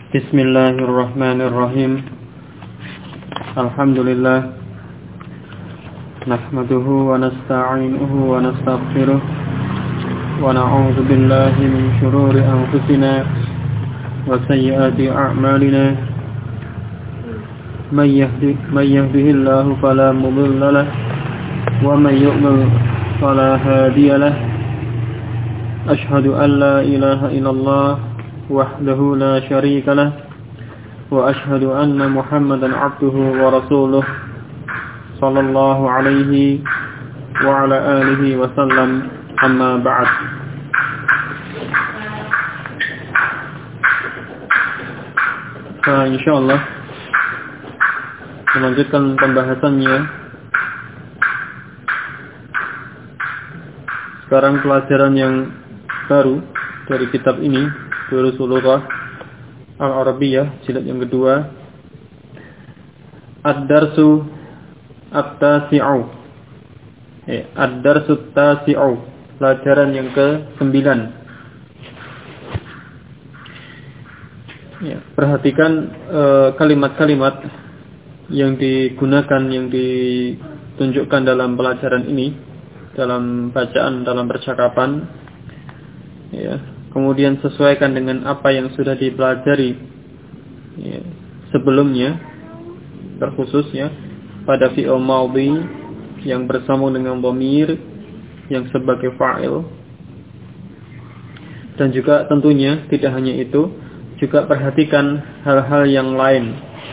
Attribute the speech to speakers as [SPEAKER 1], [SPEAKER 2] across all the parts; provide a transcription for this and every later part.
[SPEAKER 1] Bismillahirrahmanirrahim. Alhamdulillah. Nahmaduhu wa nasta'inuhu wa nastaghfiruh. Wa na'udzu billahi min shururi anfusina wa sayyiati a'malina. May yahdihillahu fala mudilla lahu wa may yudlil fala hadiya lahu. Ashhadu an la ilaha illallah وحده لا شريك له وأشهد أن محمدا عبده ورسوله صلى الله عليه وعلى آله وسلم أما بعد. Insyaallah melanjutkan pembahasannya. Sekarang pelajaran yang baru dari kitab ini, Durusul Lughah Al-Arabiyyah, jilid yang kedua, Ad-Darsu At-Tasi'u. Ad-Darsu At-Tasi'u, pelajaran yang ke-9. Perhatikan kalimat-kalimat yang digunakan, yang ditunjukkan dalam pelajaran ini, dalam bacaan, dalam percakapan. Kemudian sesuaikan dengan apa yang sudah dipelajari sebelumnya, terkhususnya pada fi'il madhi yang bersambung dengan dhamir yang sebagai fa'il. Dan juga tentunya tidak hanya itu, juga perhatikan hal-hal yang lain,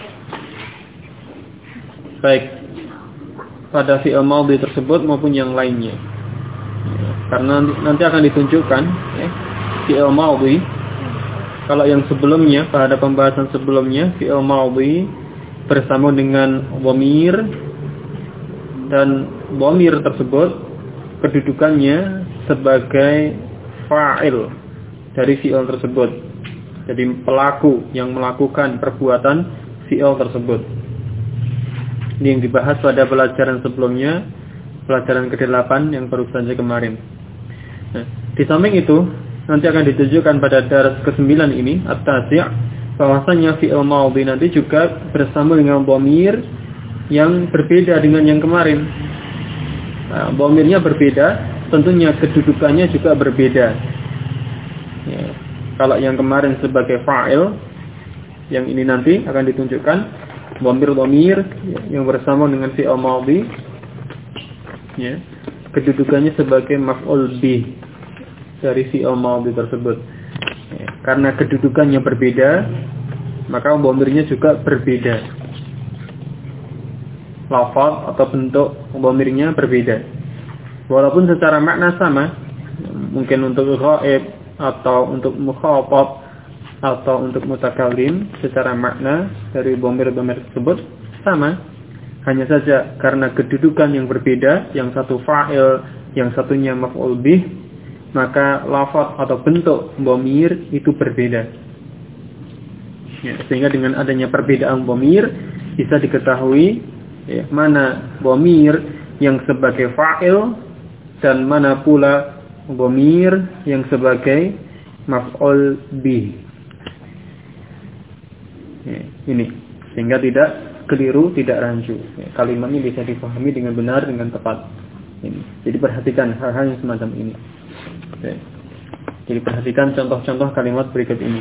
[SPEAKER 1] baik pada fi'il madhi tersebut maupun yang lainnya. Karena nanti akan ditunjukkan fi'il madhi, kalau yang sebelumnya, pada pembahasan sebelumnya, fi'il madhi bersama dengan dhamir, dan dhamir tersebut kedudukannya sebagai fa'il dari fi'il tersebut. Jadi pelaku yang melakukan perbuatan fi'il tersebut. Ini yang dibahas pada pelajaran sebelumnya, pelajaran ke-8 yang baru saja kemarin. Nah, di samping itu nanti akan ditunjukkan pada dars ke-9 ini, At-Tasi', bahwasanya fi'il madhi nanti juga bersama dengan dhamir yang berbeda dengan yang kemarin. Nah, dhamirnya berbeda, tentunya kedudukannya juga berbeda. Kalau yang kemarin sebagai fa'il, yang ini nanti akan ditunjukkan dhamir yang bersama dengan fi'il madhi, kedudukannya sebagai maf'ul bih dari fi'il madhi tersebut. Karena kedudukannya berbeda, maka dhamirnya juga berbeda. Lafaz atau bentuk dhamirnya berbeda. Walaupun secara makna sama, mungkin untuk ghaib atau untuk mukhatab atau untuk mutakallim, secara makna dari dhamir-dhamir tersebut sama. Hanya saja karena kedudukan yang berbeda, yang satu fa'il, yang satunya maf'ul bih, maka lafaz atau bentuk dhamir itu berbeda. Sehingga dengan adanya perbedaan dhamir bisa diketahui mana dhamir yang sebagai fa'il dan mana pula dhamir yang sebagai maf'ul bih. Ini sehingga tidak keliru, tidak rancu. Kalimat ini bisa dipahami dengan benar, dengan tepat. Jadi perhatikan hal-hal yang semacam ini. Jadi perhatikan contoh-contoh kalimat berikut ini.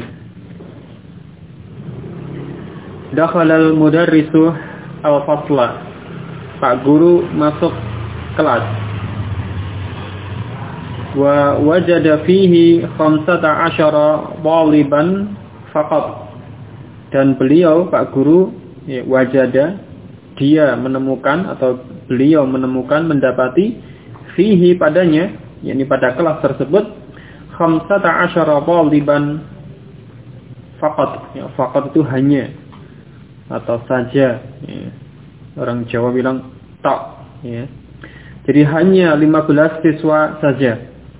[SPEAKER 1] Dakhalal mudarrisu al-fasla. Pak guru masuk kelas. Wa wajada fihi 15 thaliban faqat. Dan beliau, Pak guru, wajada, dia menemukan atau beliau menemukan, mendapati fihi padanya, yakni pada kelas tersebut, 15 thaliban faqat. Faqat itu hanya atau saja. Orang Jawa bilang tak. Jadi hanya 15 siswa saja.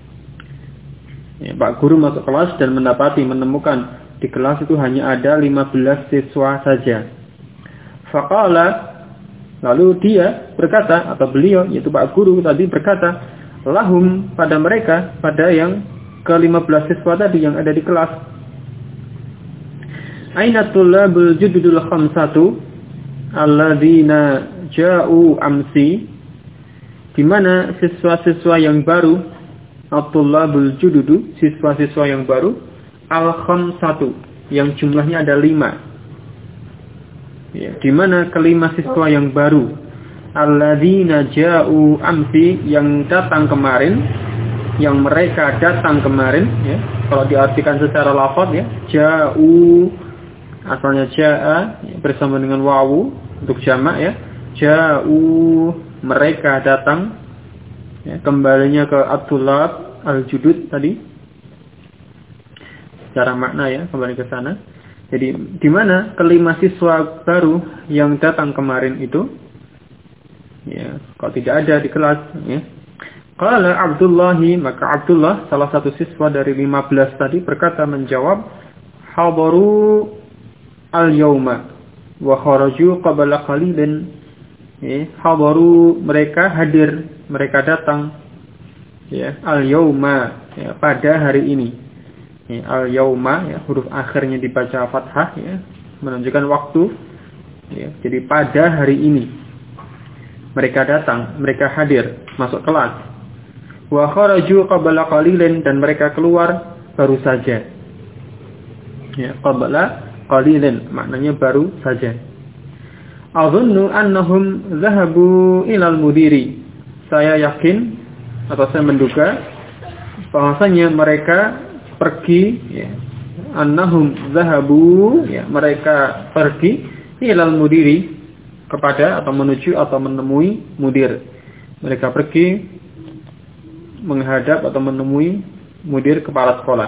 [SPEAKER 1] Pak guru masuk kelas dan menemukan di kelas itu hanya ada 15 siswa saja. Faqala, lalu dia berkata, atau beliau, yaitu Pak guru tadi berkata, lahum, pada mereka, pada yang ke-15 siswa tadi yang ada di kelas. Aina tullabul jududul khamsatu alladzina ja'u amsi, di mana siswa-siswa yang baru, at-tullabul jududu, siswa-siswa yang baru, al-khamsatu, yang jumlahnya ada 5. Ya, di mana kelima siswa yang baru, alladzina ja'u amsi, yang datang kemarin, yang mereka datang kemarin, ya. Kalau diartikan secara lafaz ya, ja'u asalnya ja'a bersama dengan wawu untuk jamak ya. Ja'u, mereka datang. Ya, kembalinya ke at-tullab al-judud tadi. Secara makna ya, kembali ke sana. Jadi di mana kelima siswa baru yang datang kemarin itu? Ya, kalau tidak ada di kelas ya. Qala Abdullahi, maka Abdullah salah satu siswa dari 15 tadi berkata menjawab, hadaru al-yawma wa kharaju qabla qalilin. Hadaru, mereka hadir, mereka datang ya, al-yawma ya, pada hari ini. Ya, al-yawma ya, huruf akhirnya dibaca fathah ya, menunjukkan waktu ya. Jadi pada hari ini mereka datang, mereka hadir, masuk kelas. Wa kharaju qabla qalilin, dan mereka keluar baru saja. Ya, qabla qalilin maknanya baru saja. Adhunnu annahum dhahabu ilal mudiri. Saya yakin atau saya menduga bahwasanya mereka pergi ya. Annahum dhahabu ya, mereka pergi ilal mudiri, kepada atau menuju atau menemui mudir. Mereka pergi menghadap atau menemui mudir, kepala sekolah.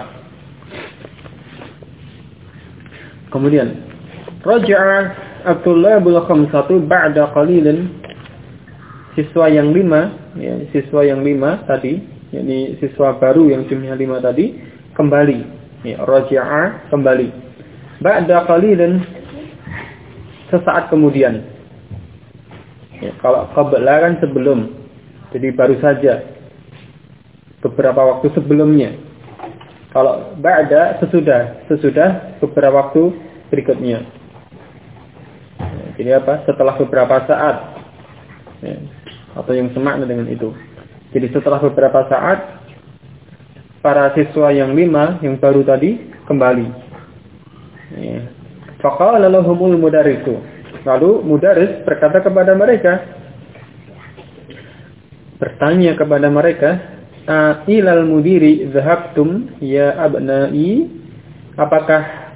[SPEAKER 1] Kemudian raja'a at-tullabul khamsatu ba'da qalilin, siswa yang 5 ya, siswa yang 5 tadi, yakni siswa baru yang jumlahnya 5 tadi kembali ya, raja'a kembali. Ba'da qalilin, sesaat kemudian ya, kalau qabla kan sebelum, jadi baru saja, beberapa waktu sebelumnya. Kalau ba'da sesudah beberapa waktu berikutnya. Jadi apa? Setelah beberapa saat ya, atau yang semakna dengan itu. Jadi setelah beberapa saat para siswa yang 5 yang baru tadi kembali. Ya. Faqala lahumul mudarrisu. Lalu mudarris berkata kepada mereka, bertanya kepada mereka, ilal mudiri dhahabtum ya abnai, apakah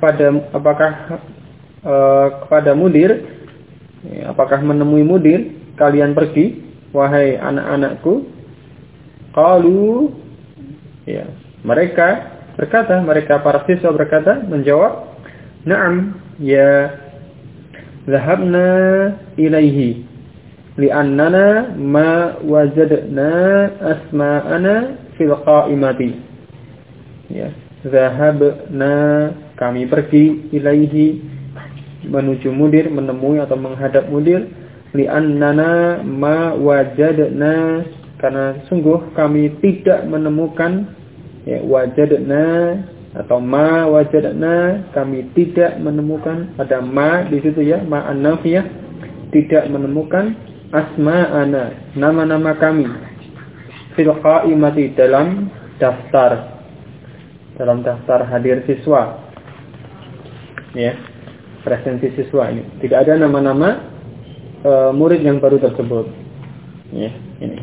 [SPEAKER 1] kepada mudir, apakah menemui mudir kalian pergi wahai anak-anakku? Qalu ya, mereka berkata, mereka para siswa berkata, menjawab, na'am ya dhahabna ilaihi li'annana ma wajadna asma'ana fil qa'imati. Ya, zahabna, kami pergi, ilaihi, menuju mudir, menemui atau menghadap mudir, li'annana ma wajadna, karena sungguh kami tidak menemukan ya, wajadna atau ma wajadna, kami tidak menemukan, ada ma di situ ya, ma an-nafiyah, tidak menemukan asma'ana, nama-nama kami, fil qa'imati, dalam daftar hadir siswa ya, presensi siswa ini tidak ada nama-nama murid yang baru tersebut ya. Ini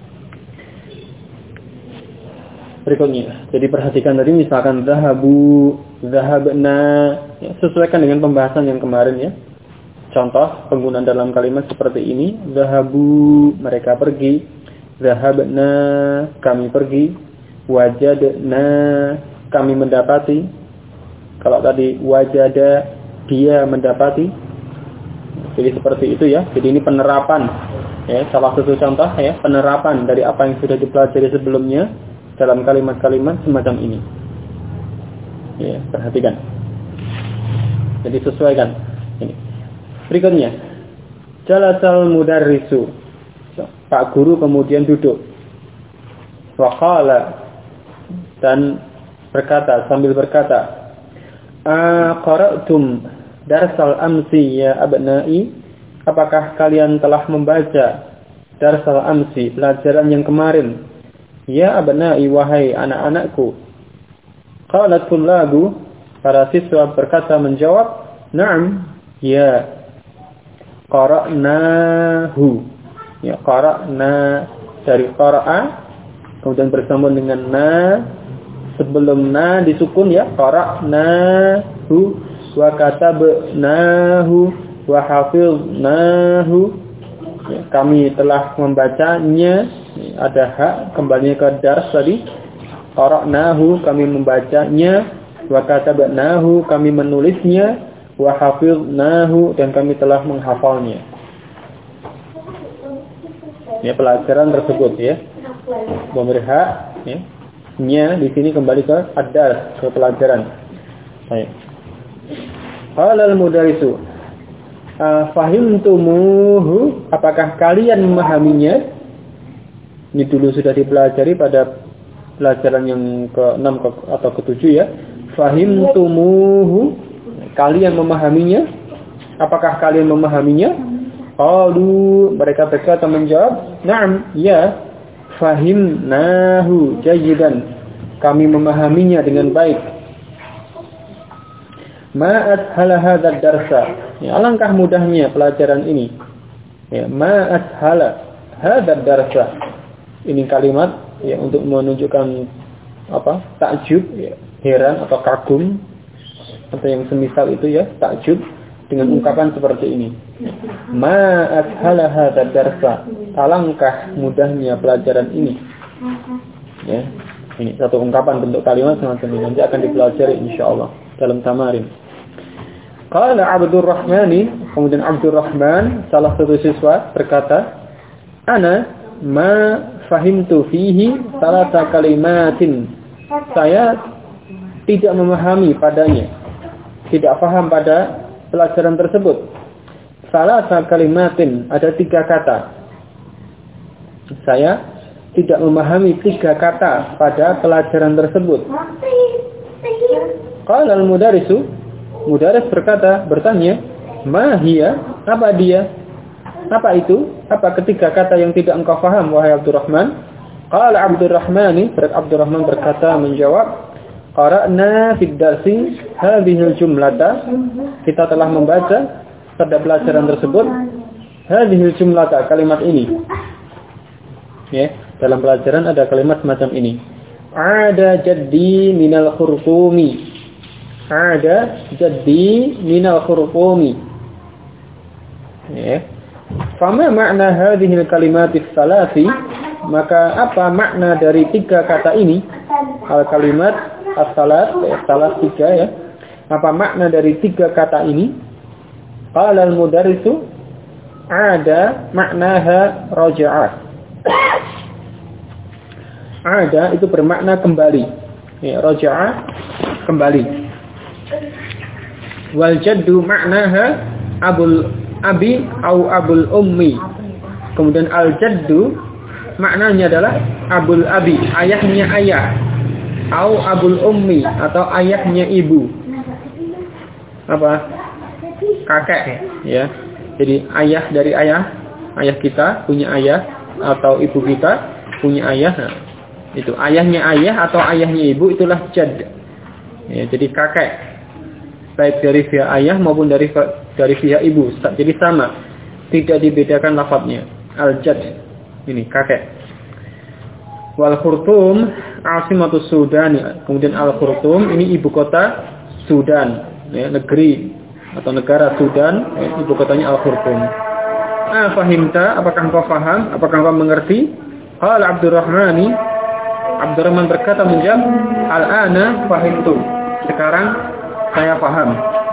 [SPEAKER 1] berikutnya, jadi perhatikan tadi misalkan zahabna ya, sesuaikan dengan pembahasan yang kemarin ya. Contoh penggunaan dalam kalimat seperti ini, zahabu, mereka pergi, zahabna, kami pergi, wajadna, kami mendapati. Kalau tadi wajada, dia mendapati. Jadi seperti itu ya. Jadi ini penerapan ya, salah satu contoh ya, penerapan dari apa yang sudah dipelajari sebelumnya dalam kalimat-kalimat semacam ini. Ya, perhatikan. Jadi sesuaikan ini. Berikutnya, jalasal mudarrisu, Pak guru kemudian duduk. Waqala, dan berkata, sambil berkata, Qara'tum darsal amsi ya abna'i? Apakah kalian telah membaca darsal amsi, pelajaran yang kemarin? Ya abna'i, wahai anak-anakku. Qalat tullabu, para siswa berkata menjawab, na'am, ya. Qara'nahu. Ya, qara'na dari qara'a, kemudian bersambung dengan na. Sebelum na disukun ya, qara'nahu wa katabnahu wa hafidnahu. Ya, kami telah membacanya. Ada hak, kembali ke dars tadi. Qara'nahu, kami membacanya. Wa katabnahu, kami menulisnya. Wa hafidnahu, dan kami telah menghafalnya. Ya, pelajaran tersebut ya. Memberi hak ya. Nya di sini kembali ke ad-dars, ke pelajaran. Baik. Qala al-mudarrisu, fahimtumuhu, apakah kalian memahaminya? Ini dulu sudah dipelajari pada pelajaran yang ke-6 atau ke-7 ya. Fahimtumuhu, kalian memahaminya? Apakah kalian memahaminya? Qalu, mereka berkata menjawab, na'am, ya. Fahimnahu jayidan, kami memahaminya dengan baik. Ma'at hala hadzal darsa, ya, alangkah mudahnya pelajaran ini. Ya, ma'at hala hadzal darsa, ini kalimat ya untuk menunjukkan apa? Takjub, ya, heran atau kagum atau yang semisal itu ya, takjub dengan ungkapan seperti ini. Ma'at hala hadzal darsa, alangkah mudahnya pelajaran ini. Ya, ini satu ungkapan bentuk kalimat semacam ini nanti akan dipelajari insyaallah dalam tamarin. Qala Abdurrahmani, kemudian Abdurrahman salah satu siswa berkata, ana ma fahimtu fihi salasa kalimatin. Saya tidak memahami padanya, tidak paham pada pelajaran tersebut. Salasa kalimatin, ada 3 kata. Saya tidak memahami 3 kata pada pelajaran tersebut. Qala al-mudarrisu, mudarris bertanya, ma hiya, apa dia? Apa itu? Apa ketiga kata yang tidak engkau faham wahai Abdurrahman? Qala Abdurrahman berkata menjawab, qara'na fid darsi hadhil jumlata, kita telah membaca pada pelajaran tersebut hadhil jumlata, kalimat ini. Ya, dalam pelajaran ada kalimat semacam ini. Ada jaddi minal khurtumi. Ada jaddi minal khurtumi. Ya. Fama makna hadhil kalimatis salasi, maka apa makna dari 3 kata ini? Al-kalimat as-salat, salat 3 ya. Apa makna dari 3 kata ini? Qala al-mudarrisu, ada maknaha raja'ah. Ada itu bermakna kembali. Ya, raja'ah kembali. Wal jaddu maknaha abul abi au abul ummi. Kemudian al jaddu maknanya adalah abul abi, ayahnya ayah. Au abul ummi, atau ayahnya ibu. Apa? Kakek ya. Jadi ayah dari ayah kita punya ayah, atau ibu kita punya ayah. Nah, itu ayahnya ayah atau ayahnya ibu, itulah jad. Ya, jadi kakek baik dari pihak ayah maupun dari pihak ibu. Jadi sama, tidak dibedakan lafadznya. Al-jad ini kakek. Wal khurtum asimatus Sudan. Kemudian al-khurtum ini ibu kota Sudan, ya, negeri atau negara Sudan, ya, ibu kotanya al-khurtum. Fahimta, apakah engkau faham? Apakah engkau mengerti? Qala Abdurrahman berkata menjawab, al-ana fahimtu. Sekarang saya paham.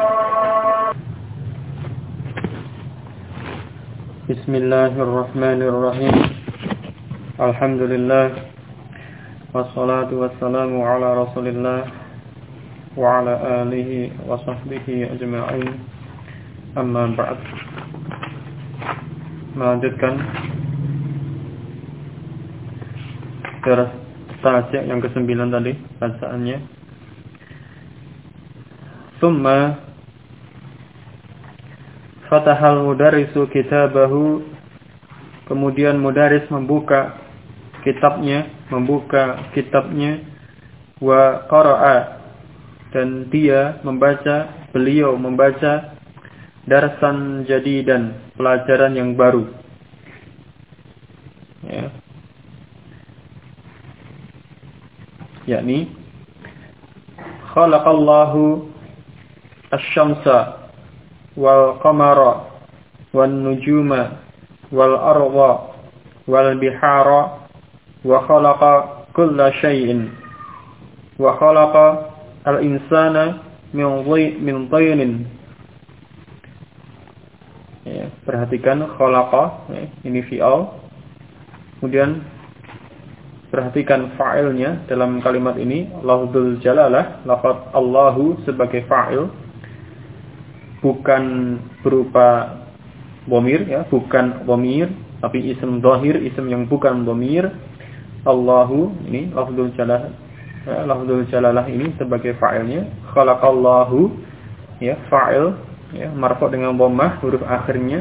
[SPEAKER 1] Bismillahirrahmanirrahim. Alhamdulillah. Wassalatu wassalamu ala Rasulillah wa ala alihi wa sahbihi ajma'in. Amma ba'd. Melanjutkan tajak yang ke-9 tadi bacaannya. Tsumma fatahal mudarrisu kitabahu, kemudian mudaris membuka kitabnya, wa qara'a, dan beliau membaca darsan jadidan, pelajaran yang baru. Ya. Yakni khalaqallahu asy-syamsa wal qamara wan nujuma wal arda wal bihara wa khalaqa kulla syai'in wa khalaqa al-insana min taynin. Ya, perhatikan khalaqa, ya, ini fi'al. Kemudian perhatikan fa'ilnya dalam kalimat ini, lafzul jalalah, lafaz Allahu sebagai fa'il, bukan berupa dhamir, ya, bukan dhamir, tapi isim dhahir, isim yang bukan dhamir. Allahu ini lafzul jalalah, ya, lafzul jalalah ini sebagai fa'ilnya. Khalaqallahu, ya, fa'il, ya, marfu' dengan dhammah huruf akhirnya.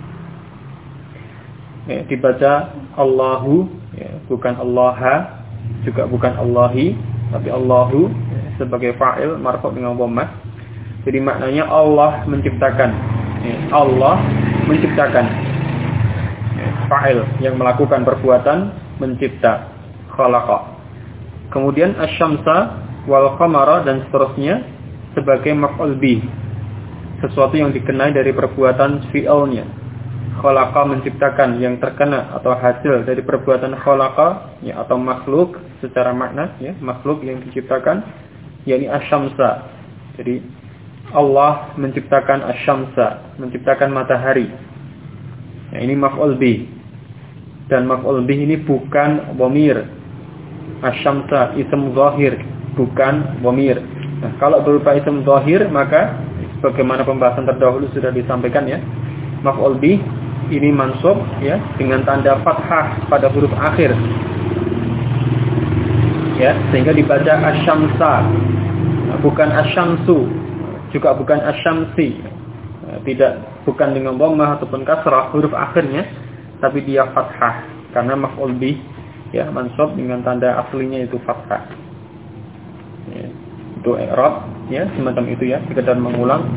[SPEAKER 1] Ya, dibaca Allahu, ya, bukan Allaha, juga bukan Allahi, tapi Allahu, ya, sebagai fa'il marfu' dengan dhammah. Jadi maknanya Allah menciptakan, ya, Allah menciptakan, ya, fa'il yang melakukan perbuatan mencipta, khalaqa. Kemudian asy-syamsa wal qamara dan seterusnya sebagai maf'ul bih, sesuatu yang dikenai dari perbuatan fi'ilnya. Khalaqa menciptakan, yang terkena atau hasil dari perbuatan khalaqa, ya, atau makhluk secara makna, ya, makhluk yang diciptakan, yakni asy-syamsa. Jadi Allah menciptakan asy-syamsa, menciptakan matahari. Ya, ini maf'ul bih. Dan maf'ul bih ini bukan dhamir. Asy-syamsa isim zahir, bukan dhamir. Nah, kalau berupa isim zahir, maka bagaimana pembahasan terdahulu sudah disampaikan, ya, maf'ul bih ini mansub, ya, dengan tanda fathah pada huruf akhir, ya, sehingga dibaca asy-syamsa, bukan asy-syamsu, juga bukan asy-syamsi, bukan dengan dhammah ataupun kasrah huruf akhirnya, tapi dia fathah karena maf'ul bih, ya, mansub dengan tanda aslinya itu fathah. Ya, itu i'rab, ya, semacam itu, ya, sekedar mengulang,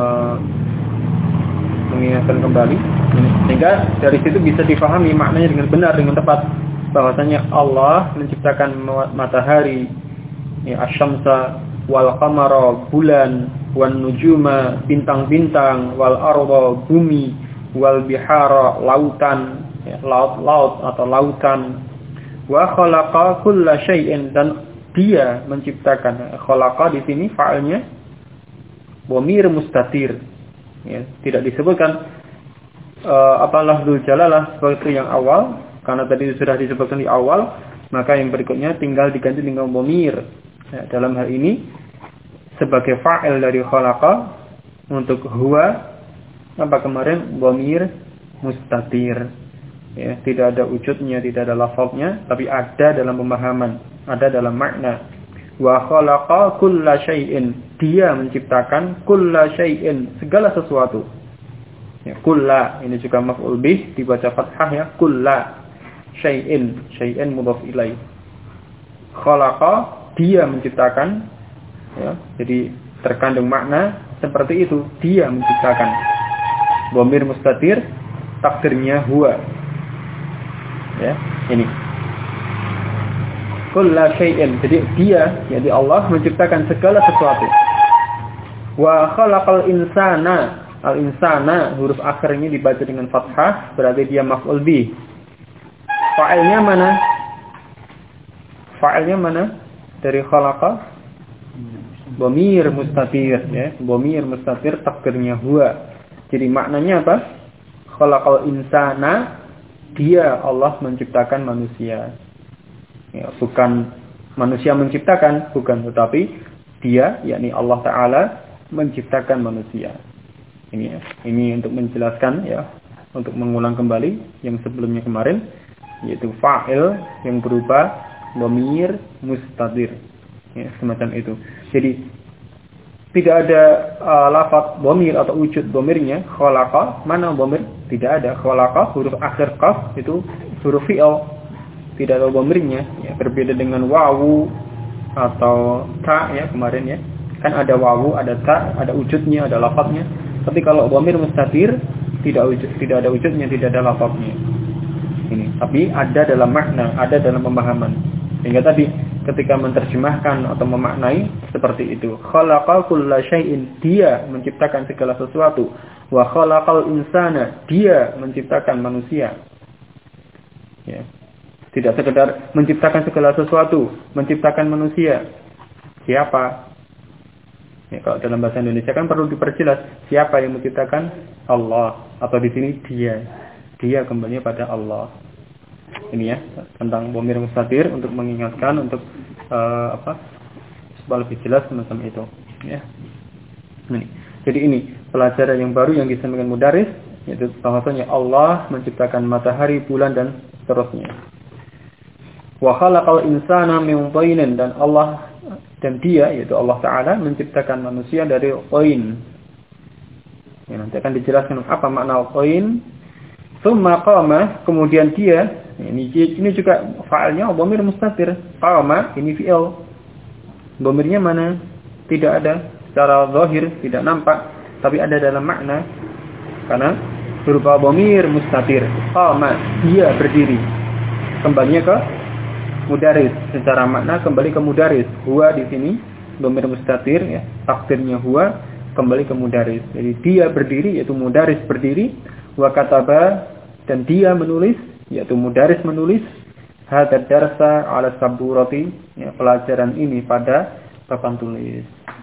[SPEAKER 1] mengingatkan kembali, sehingga dari situ bisa difahami maknanya dengan benar, dengan tepat, bahwasanya Allah menciptakan matahari, ya, asy-syamsa wal qamara, bulan, wan nujuma, bintang-bintang, wal arda, bumi, wal bihara, lautan, ya, laut atau lautan, wa khalaqa kulla syai'in, dan dia menciptakan. Khalaqa di sini fa'ilnya dhamir mustatir, ya, tidak disebutkan lafzul jalalah seperti yang awal, karena tadi sudah disebutkan di awal, maka yang berikutnya tinggal diganti dengan dhamir. Ya, dalam hal ini sebagai fa'il dari khalaqa, untuk huwa kemarin dhamir mustatir, ya, tidak ada wujudnya, tidak ada lafaznya, tapi ada dalam pemahaman, ada dalam makna. Wa khalaqa kulla syai'in, dia menciptakan kulla syai'in, segala sesuatu. Ya, kulla ini juga maf'ul bih, dibaca fathah, ya, kulla syai'in mudhaf ilaih. Khalaqa, dia menciptakan, ya, jadi terkandung makna seperti itu, dia menciptakan. Dhamir mustatir, takdirnya huwa, ya, ini kulla syai'in, jadi dia, jadi Allah menciptakan segala sesuatu. Wa khalaqal insana, al-insana huruf akhirnya dibaca dengan fathah, berarti dia maf'ul bih. Fa'ilnya mana? Fa'ilnya mana dari khalaqa? Dhamir mustatir, ya, dhamir mustatir, takdirnya huwa. Jadi maknanya apa? Khalaqal insana, dia Allah menciptakan manusia. Ya, bukan manusia menciptakan, bukan, tetapi dia, yakni Allah Ta'ala menciptakan manusia. Ini, ya, ini untuk menjelaskan, ya, untuk mengulang kembali yang sebelumnya kemarin, yaitu fa'il yang berupa dhamir mustatir, ya, semacam itu. Jadi Tidak ada lafaz dhamir atau wujud dhamirnya. Khalaqa, mana dhamir? Tidak ada. Khalaqa huruf akhir qaf itu huruf fi'il. Tidak ada dhamirnya, ya, berbeda dengan wawu atau ta ya kemarin ya. Kan ada wawu, ada ta, ada wujudnya, ada lafaznya. Tapi kalau dhamir mustatir tidak ada wujudnya, tidak ada lafaznya. Ini, tapi ada dalam makna, ada dalam pemahaman. Sehingga tadi ketika menerjemahkan atau memaknai seperti itu. Khalaqa kulla syai'in, dia menciptakan segala sesuatu. Wa khalaqal insana, dia menciptakan manusia. Ya. Tidak sekedar menciptakan segala sesuatu, menciptakan manusia. Siapa? Ya, kalau dalam bahasa Indonesia kan perlu diperjelas siapa yang menciptakan? Allah, atau di sini dia. Dia kembali pada Allah. Ini ya tentang dhamir mustatir untuk mengingatkan untuk supaya lebih jelas semacam itu ya. Ini. Jadi ini pelajaran yang baru yang disampaikan mudaris, yaitu bahwasanya Allah menciptakan matahari, bulan dan seterusnya. Wa khalaqal insana min thinin, dan Allah dan dia yaitu Allah Taala menciptakan manusia dari thin. Ya, nanti akan dijelaskan apa makna thin. Tsumma qama, kemudian dia, ini juga fa'ilnya dhamir mustatir. Qama ini fi'il. Dhamirnya mana? Tidak ada secara zahir, tidak nampak, tapi ada dalam makna. Karena berupa dhamir mustatir. Qama, dia berdiri. Kembalinya ke mudaris, secara makna kembali ke mudaris. Huwa di sini dhamir mustatir ya, takdirnya huwa kembali ke mudaris. Jadi dia berdiri yaitu mudaris berdiri. Wa kataba, dan dia menulis yaitu mudaris menulis hadad darsa ala saburati, ya, pelajaran ini pada papan tulis.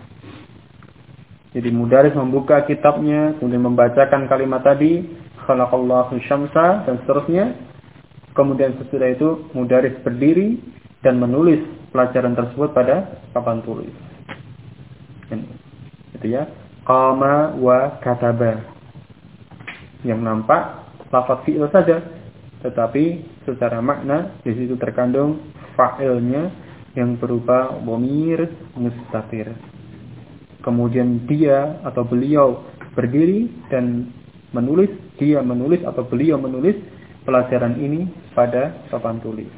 [SPEAKER 1] Jadi mudaris membuka kitabnya kemudian membacakan kalimat tadi khalaqallahu syamsa dan seterusnya. Kemudian sesudah itu mudaris berdiri dan menulis pelajaran tersebut pada papan tulis. Itu ya, qama wa kataba. Yang nampak lafaz fi'il saja, tetapi secara makna di situ terkandung fa'ilnya yang berupa dhamir mustatir. Kemudian dia atau beliau berdiri dan menulis, dia menulis atau beliau menulis pelajaran ini pada papan tulis.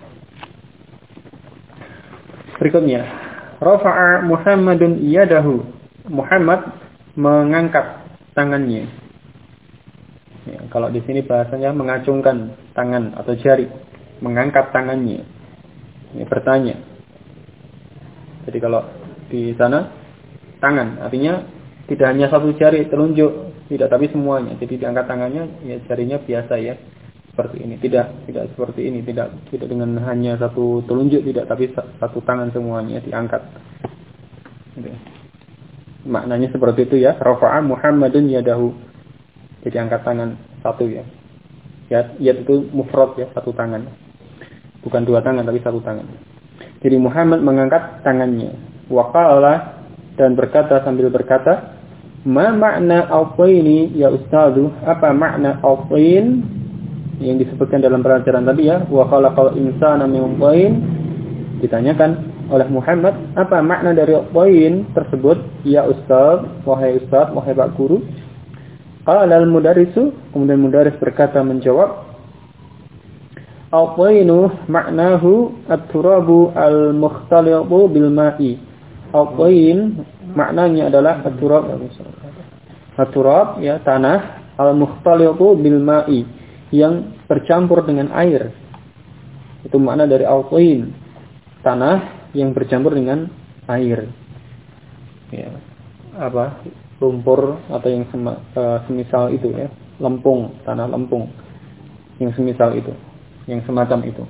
[SPEAKER 1] Berikutnya, rafa'a Muhammadun yadahu. Muhammad mengangkat tangannya. Ya, kalau di sini bahasanya mengacungkan tangan atau jari, mengangkat tangannya. Ya, bertanya. Jadi kalau di sana tangan artinya tidak hanya satu jari telunjuk, tidak, tapi semuanya. Jadi diangkat tangannya, ya jarinya biasa ya, seperti ini. Tidak seperti ini, tidak dengan hanya satu telunjuk, tidak, tapi satu tangan semuanya diangkat. Gitu. Maknanya seperti itu ya. Rafa'a Muhammadun yadahu. Jadi angkat tangan satu ya. Ya itu mufrad ya, satu tangan. Bukan dua tangan tapi satu tangan. Jadi Muhammad mengangkat tangannya. Wa qala, dan berkata sambil berkata, ma makna al-qaini ya ustazu? Apa makna al-qain yang disebutkan dalam pelajaran tadi ya? Wa khalaqal insana min qain. Ditanyakan oleh Muhammad, apa makna dari al-qain tersebut? Ya ustaz, wahai Pak Guru. Qala al-mudarrisu, kemudian mudarris berkata menjawab, al-qainu maknahu at-turabu al-mukhtalitu bil ma'i. Al-qain maknanya adalah at-turab ya, tanah, al-mukhtalitu bil ma'i, yang bercampur dengan air. Itu makna dari al-qain, tanah yang bercampur dengan air. Ya, apa? Lumpur atau yang semisal itu ya, lempung, tanah lempung, yang semisal itu, yang semacam itu.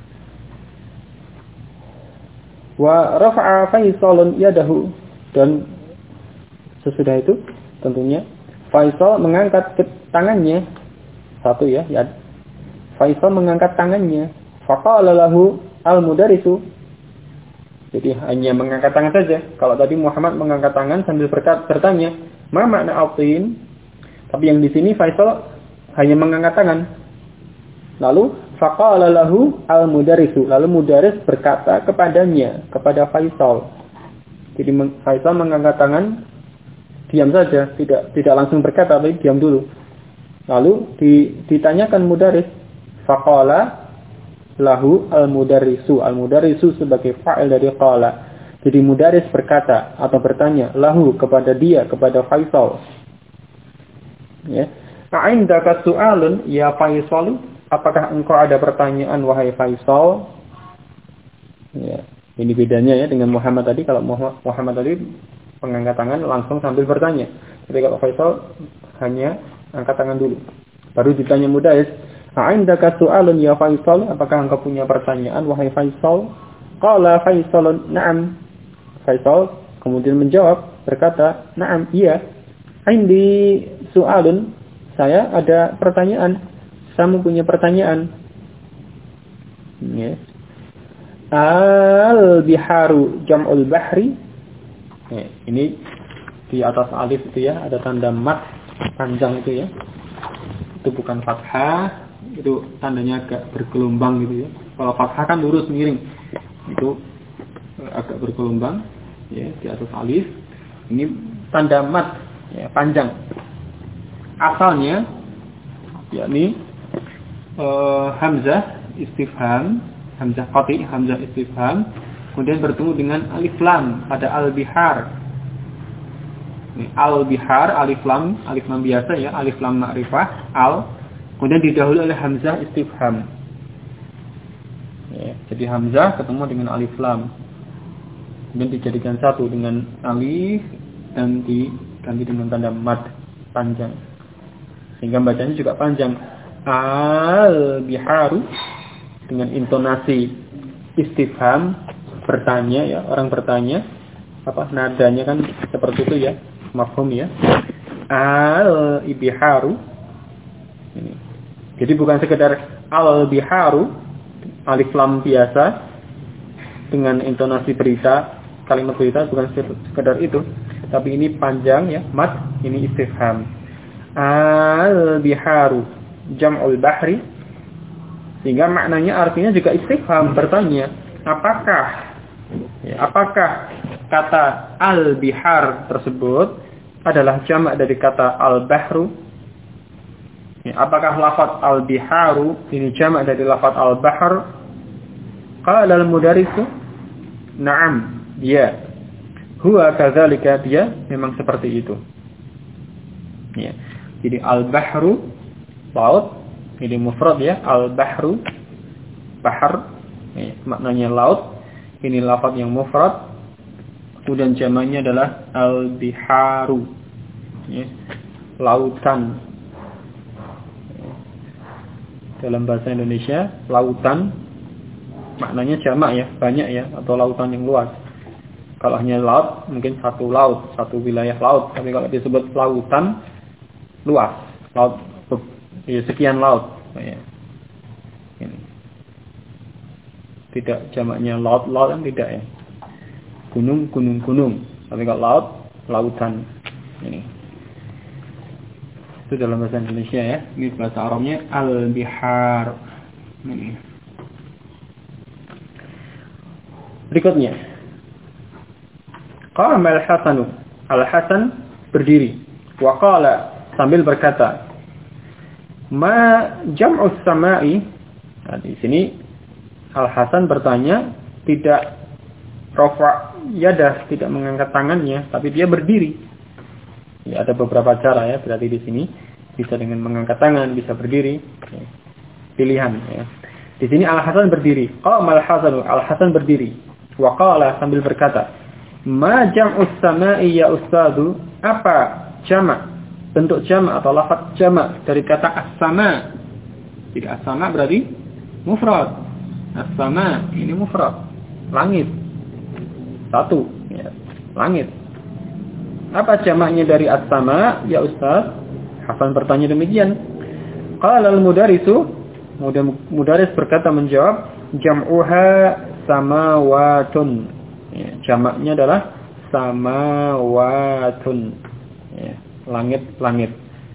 [SPEAKER 1] Wa rafa'a Faisalun yadahu, dan sesudah itu tentunya Faisal mengangkat tangannya satu ya, yad. Faisal mengangkat tangannya. Faqala lahu al-mudarrisu, jadi hanya mengangkat tangan saja. Kalau tadi Muhammad mengangkat tangan sambil bertanya, ma makna al-qain? Tapi yang di sini Faisal hanya mengangkat tangan. Lalu faqala lahu al-mudarrisu, lalu mudarris berkata kepadanya, kepada Faisal. Jadi Faisal mengangkat tangan diam saja, tidak langsung berkata, tapi diam dulu. Lalu ditanyakan mudaris, faqala lahu al-mudarrisu. Al-mudarrisu sebagai fa'il dari qala. Jadi mudaris berkata atau bertanya lahu kepada dia, kepada Faisal. Ya. A'indaka su'alun ya Faisal? Apakah engkau ada pertanyaan wahai Faisal? Ya. Ini bedanya ya dengan Muhammad tadi. Kalau Muhammad tadi mengangkat tangan langsung sambil bertanya. Tapi kalau Faisal hanya angkat tangan dulu. Baru ditanya mudaris, "A'indaka su'alun ya Faisal?" Apakah engkau punya pertanyaan wahai Faisal? Qala Faisalun, "Na'am." Faisal kemudian menjawab, berkata, "Na'am, iya. Indi su'alun." Saya ada pertanyaan. Kamu punya pertanyaan. Ya. Al-biharu jam'ul bahri. Ya, ini di atas alif itu ya, ada tanda mat panjang itu ya. Itu bukan fathah, itu tandanya agak bergelombang gitu ya. Kalau fathah kan lurus miring. Itu agak bergelombang ya di atas alif. Ini tanda mat ya, panjang. Asalnya yakni hamzah istifham, hamzah qati, hamzah istifham, kemudian bertemu dengan alif lam pada al-bihar. Ini al-bihar, alif lam biasa ya, alif lam ma'rifah, al, kemudian didahului oleh hamzah istifham. Ya, jadi hamzah ketemu dengan alif lam. Kemudian dijadikan satu dengan alif dan diganti dengan tanda mad panjang. Sehingga bacanya juga panjang. Al-biharu dengan intonasi istifham, bertanya ya, orang bertanya, apa nadanya kan seperti itu ya, mafhum ya. Al-biharu ini. Jadi bukan sekedar al-biharu alif lam biasa dengan intonasi berita, kalimat berita, bukan sekedar itu, tapi ini panjang ya, mad, ini istifham. Al-biharu jam'ul bahri, sehingga maknanya artinya juga istifham, bertanya apakah kata al-bihar tersebut adalah jamak dari kata al-bahru ya, apakah lafaz al-biharu ini jamak dari lafaz al-bahr? Qala al-mudarrisu na'am, ya, huwa kadzalika, dia memang seperti itu ya. Jadi al-bahru laut, ini mufrad ya, al-bahru bahar ya, maknanya laut, ini lafaz yang mufrad, kemudian jamaknya adalah al-biharu ya, lautan. Dalam bahasa Indonesia lautan maknanya jamak ya, banyak ya, atau lautan yang luas. Kalau hanya laut mungkin satu laut, satu wilayah laut, tapi kalau disebut lautan luas, laut ya, sekian laut ya. Ini. Tidak jamaknya laut kan tidak ya. Gunung, tapi kalau laut, lautan. Ini. Itu dalam bahasa Indonesia ya. Ini bahasa Arabnya al-bihar. Ini. Berikutnya. Qama al-Hasanu. Al-Hasan berdiri. Wa qala, sambil berkata, ma jam'us sama'i. Nah, di sini Al-Hasan bertanya, tidak rafa' yadah, tidak mengangkat tangannya, tapi dia berdiri. Ya, ada beberapa cara ya, berarti di sini bisa dengan mengangkat tangan, bisa berdiri. Ya, pilihan ya. Di sini Al-Hasan berdiri. Qama al-Hasan, Al-Hasan berdiri. Wa qala, sambil berkata, ma jam'us sama'i ya ustadu? Apa jamak, bentuk jamak atau lafaz jamak dari kata as-sama? Jadi as-sama berarti mufrad. As-sama ini mufrad. Langit. Satu, ya. Langit. Apa jamaknya dari as-sama ya ustaz? Hasan bertanya demikian. Qala al-mudarrisu, mudaris berkata menjawab, jam'uha samawatun. Ya, jamaknya adalah samawatun. Ya, langit-langit.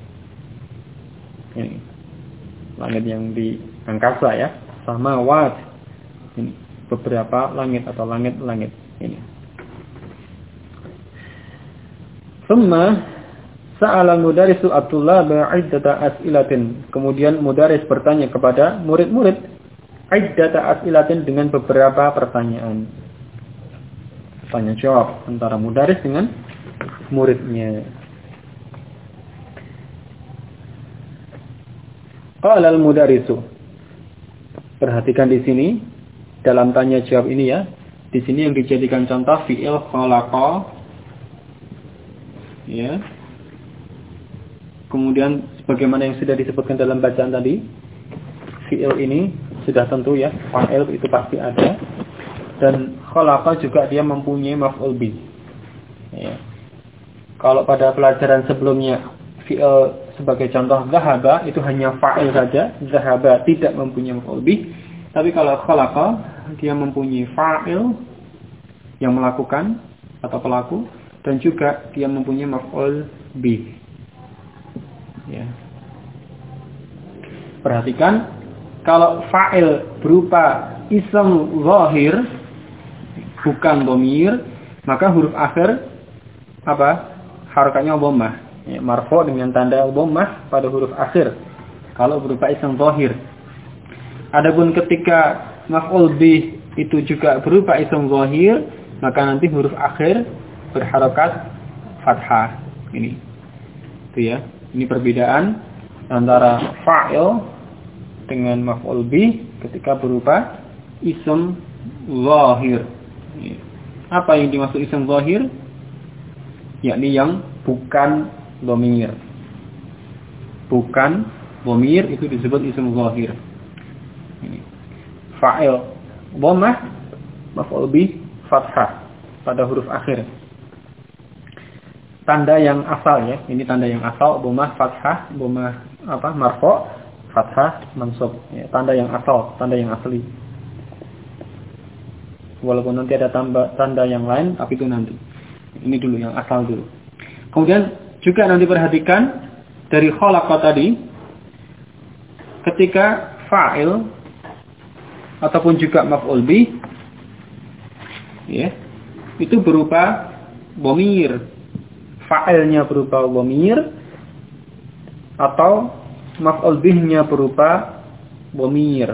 [SPEAKER 1] Ini. Langit yang di angkasa ya, samawat. Ini beberapa langit atau langit-langit ini. Thumma sa'ala al-mudarisu at-tullaba 'iddata as'ilatin. Kemudian mudaris bertanya kepada murid-murid 'iddata as'ilatin dengan beberapa pertanyaan. Tanya jawab antara mudaris dengan muridnya. Qala al-mudarisu. Perhatikan di sini dalam tanya jawab ini ya. Di sini yang dijadikan contoh fi'il khalaqa. Ya. Kemudian sebagaimana yang sudah disebutkan dalam bacaan tadi, fi'il ini sudah tentu ya, fa'il itu pasti ada. Dan khalaqa juga dia mempunyai maf'ul bih. Ya. Kalau pada pelajaran sebelumnya fi'il sebagai contoh zahaba itu hanya fa'il saja, zahaba tidak mempunyai maf'ul bih. Tapi kalau khalaqa dia mempunyai fa'il yang melakukan atau pelaku dan juga dia mempunyai maf'ul bih. Ya. Perhatikan kalau fa'il berupa ism zahir bukan dhamir, maka huruf akhir apa? Harakatnya dhammah. Ya, marfu' dengan tanda dhammah pada huruf akhir kalau berupa ism zahir. Adapun ketika maf'ul bih itu juga berupa ism zahir, maka nanti huruf akhir berharakat fathah. Ini. Itu ya. Ini perbedaan antara fa'il dengan maf'ul bih ketika berupa ism zahir. Apa yang dimaksud ism zahir? Yakni yang bukan dhamir. Bukan dhamir itu disebut ism zahir. Fa'il dhammah, maf'ul bih fathah pada huruf akhir. Tanda yang asal ya, ini tanda yang asal, dhammah fathah, dhammah apa? Marfu', fathah, mansub. Ya, tanda yang asal, tanda yang asli. Walaupun nanti ada tanda yang lain, tapi itu nanti. Ini dulu yang asal dulu. Kemudian juga nanti perhatikan dari khalaqa tadi, ketika fa'il ataupun juga maf'ul bih, ya, itu berupa dhamir. Fa'ilnya berupa dhamir atau maf'ul bihnya berupa dhamir.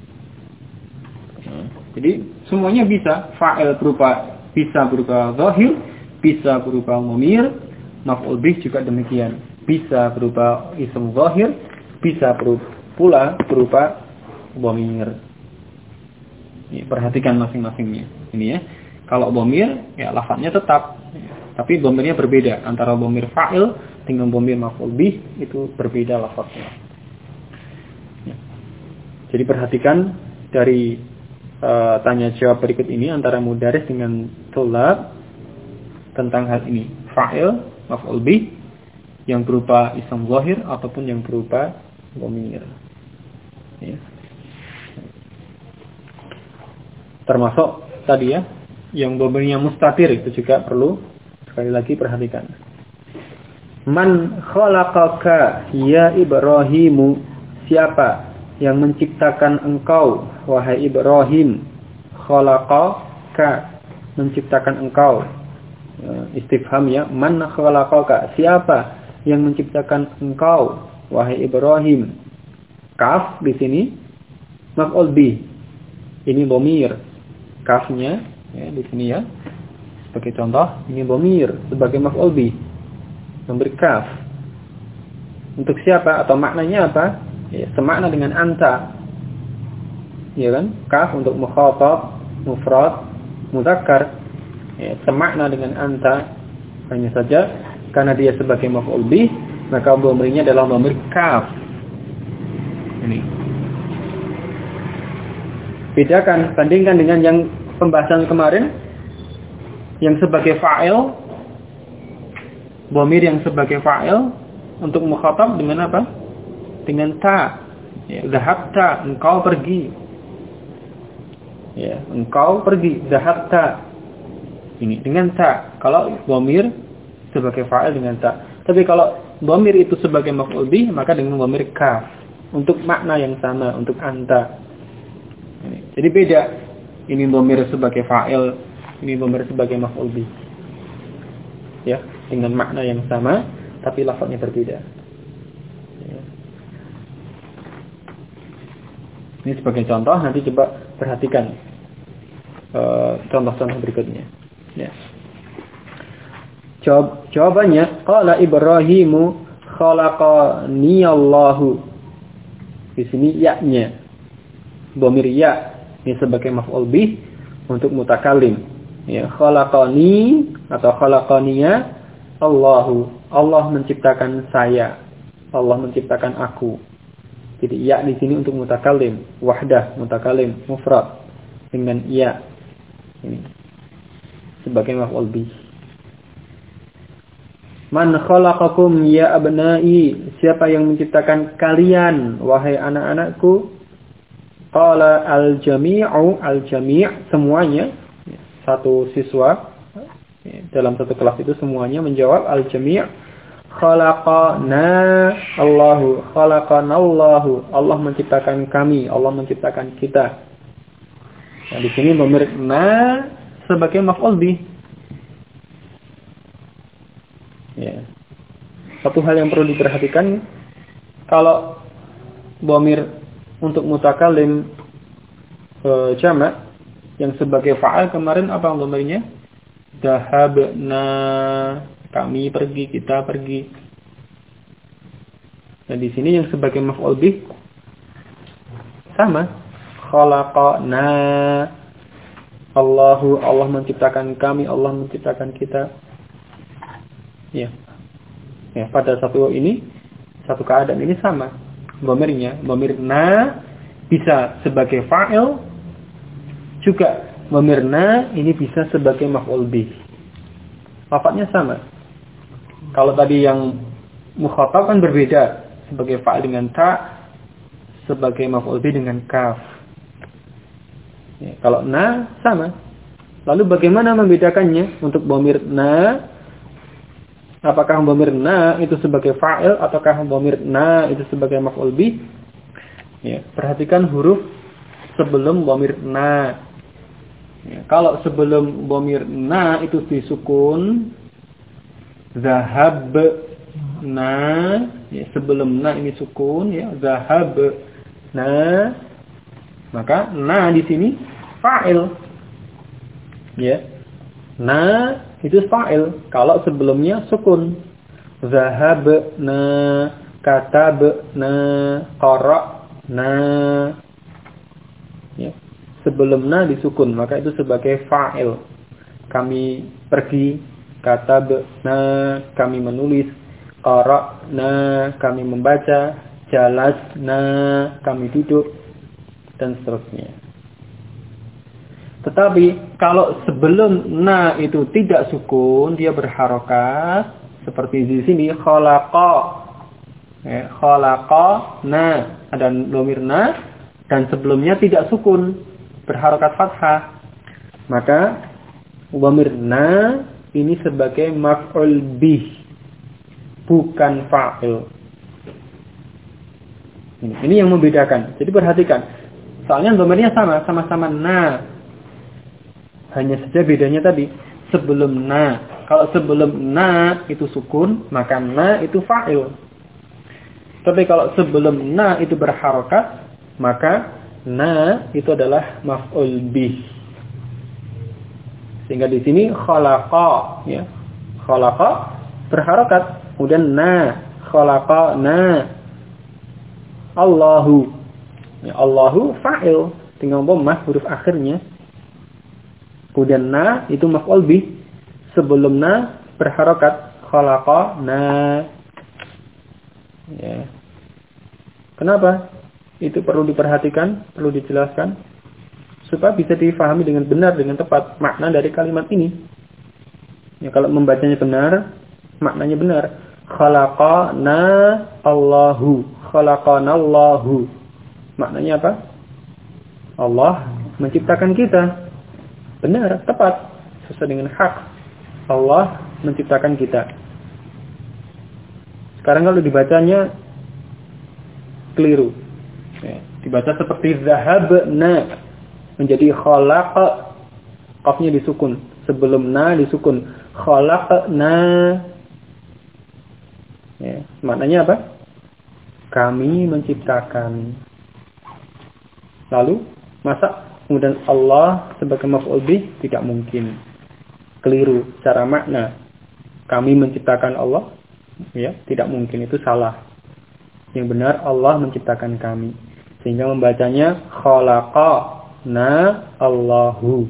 [SPEAKER 1] Jadi semuanya bisa. Fa'il bisa berupa zahir, bisa berupa dhamir, maf'ul bih juga demikian. Bisa berupa ism zahir, bisa pula berupa dhamir. Perhatikan masing-masingnya. Ini ya. Kalau dhamir, ya lafadznya tetap. Tapi dhamirnya berbeda. Antara dhamir fa'il dengan dhamir maf'ul bih itu berbeda lafadznya. Ya. Jadi perhatikan dari tanya jawab berikut ini antara mudaris dengan thulab tentang hal ini. Fa'il, maf'ul bih yang berupa ism zahir ataupun yang berupa dhamir. Ya. Termasuk tadi ya, yang dhamirnya mustatir itu juga perlu sekali lagi perhatikan. Man khalaqaka ya Ibrahimu, siapa yang menciptakan engkau wahai Ibrahim? Khalaqaka, menciptakan engkau. Istifham ya, man khalaqaka, siapa yang menciptakan engkau wahai Ibrahim? Kaf di sini maf'ul bih. Ini dhamir. Kafnya ya di sini ya. Sebagai contoh, ini dhamir sebagai maf'ul bih. Memberi kaf. Untuk siapa atau maknanya apa? Ya, semakna dengan anta. Ya kan? Kaf untuk mukhatab, mufrad, mudzakkar. Ya, semakna dengan anta. Hanya saja karena dia sebagai maf'ul bih, maka dhamirnya adalah dhamir kaf. Ini. Bedakan, bandingkan dengan yang pembahasan kemarin yang sebagai fa'il, dhamir yang sebagai fa'il untuk mukhatab dengan apa? Dengan ta. Ya, zahabta, engkau pergi. Ya, engkau pergi, zahabta. Ini dengan ta. Kalau dhamir sebagai fa'il dengan ta. Tapi kalau dhamir itu sebagai maf'ul bih, maka dengan dhamir kaf. Untuk makna yang sama, untuk anta. Jadi beda. Ini dhamir sebagai fa'il, ini dhamir sebagai maf'ul bih. ya, dengan makna yang sama tapi lafadznya berbeda. Ya. Ini sebagai contoh, nanti coba perhatikan contoh-contoh berikutnya. Ya. Jawabannya, qala Ibrahimu khalaqani Allahu. Di sini ya-nya, dhamir ya, ini sebagai maf'ul bih untuk mutakallim. Ya, khalaqani atau khalaqaniya Allahu. Allah menciptakan saya. Allah menciptakan aku. Jadi ya di sini untuk mutakallim, wahdah, mutakallim, mufrad dengan ya. Ini sebagai maf'ul bih. Man khalaqakum ya abnai? Siapa yang menciptakan kalian wahai anak-anakku? Qala al-jami'u, al-jami' semuanya. Satu siswa dalam satu kelas itu semuanya menjawab al-jami'. Khalaqana Allahu, khalaqana Allahu. Allah menciptakan kami, Allah menciptakan kita. Nah, di sini dhamir na sebagai maf'ul bih. Ya. Satu hal yang perlu diperhatikan, kalau dhamir untuk mutakallim jamak yang sebagai fa'al kemarin apa dhamirnya? Dhahabna, kami pergi, kita pergi. Dan di sini yang sebagai maf'ul bih sama, khalaqana Allahu, Allah menciptakan kami, Allah menciptakan kita. Ya. Ya, pada satu keadaan ini sama. Dhamirnya, dhamir na bisa sebagai fa'il, juga dhamir na ini bisa sebagai maf'ul bih. Lafadznya sama. Kalau tadi yang mukhatab kan berbeda, sebagai fa'il dengan ta, sebagai maf'ul bih dengan kaf. Ya, kalau na sama. Lalu bagaimana membedakannya untuk dhamir na? Apakah dhamir na itu sebagai fa'il ataukah dhamir na itu sebagai maf'ul bih? Ya, perhatikan huruf sebelum dhamir na. Ya, kalau sebelum dhamir na itu disukun, zahab na, ya, sebelum na ini sukun, ya, zahab na, maka na di sini fa'il. Ya. Na itu fa'il kalau sebelumnya sukun. Zahabna, katabna, qara'na. Ya. Sebelum na disukun, maka itu sebagai fa'il. Kami pergi, katabna, kami menulis, qara'na, kami membaca, jalasna, kami duduk, dan seterusnya. Tetapi kalau sebelum na itu tidak sukun, dia berharokat seperti di sini khalaqa, ya, khalaqa na, ada dhamir na, dan sebelumnya tidak sukun, berharokat fathah, maka dhamir na ini sebagai maf'ul bih, bukan fa'il. Ini yang membedakan. Jadi perhatikan, soalnya dhamirnya sama-sama na. Hanya saja bedanya tadi, sebelum na. Kalau sebelum na itu sukun, maka na itu fa'il. Tapi kalau sebelum na itu berharokat, maka na itu adalah maf'ul bih. Sehingga di sini khalaqa, ya. Khalaqa berharokat, kemudian na, khalaqa na. Allahu. Ya, Allahu fa'il dengan dhammah huruf akhirnya. Kemudian na itu maf'ul bih, sebelum na berharokat, khalaqa na. Ya. Kenapa? Itu perlu diperhatikan, perlu dijelaskan supaya bisa difahami dengan benar, dengan tepat makna dari kalimat ini. Ya, kalau membacanya benar, maknanya benar. Khalaqana Allahu, khalaqana Allahu. Maknanya apa? Allah menciptakan kita. Benar, tepat, sesuai dengan hak. Allah menciptakan kita. Sekarang kalau dibacanya keliru. Ya, dibaca seperti zahabna menjadi khalaqa, qafnya disukun. sebelum na disukun. Khalaqna. Ya, maknanya apa? Kami menciptakan. Lalu, masa kemudian Allah sebagai maf'ul bih? Tidak mungkin. Keliru secara makna. Kami menciptakan Allah? Ya, tidak mungkin, itu salah. Yang benar Allah menciptakan kami. Sehingga membacanya khalaqana Allahu.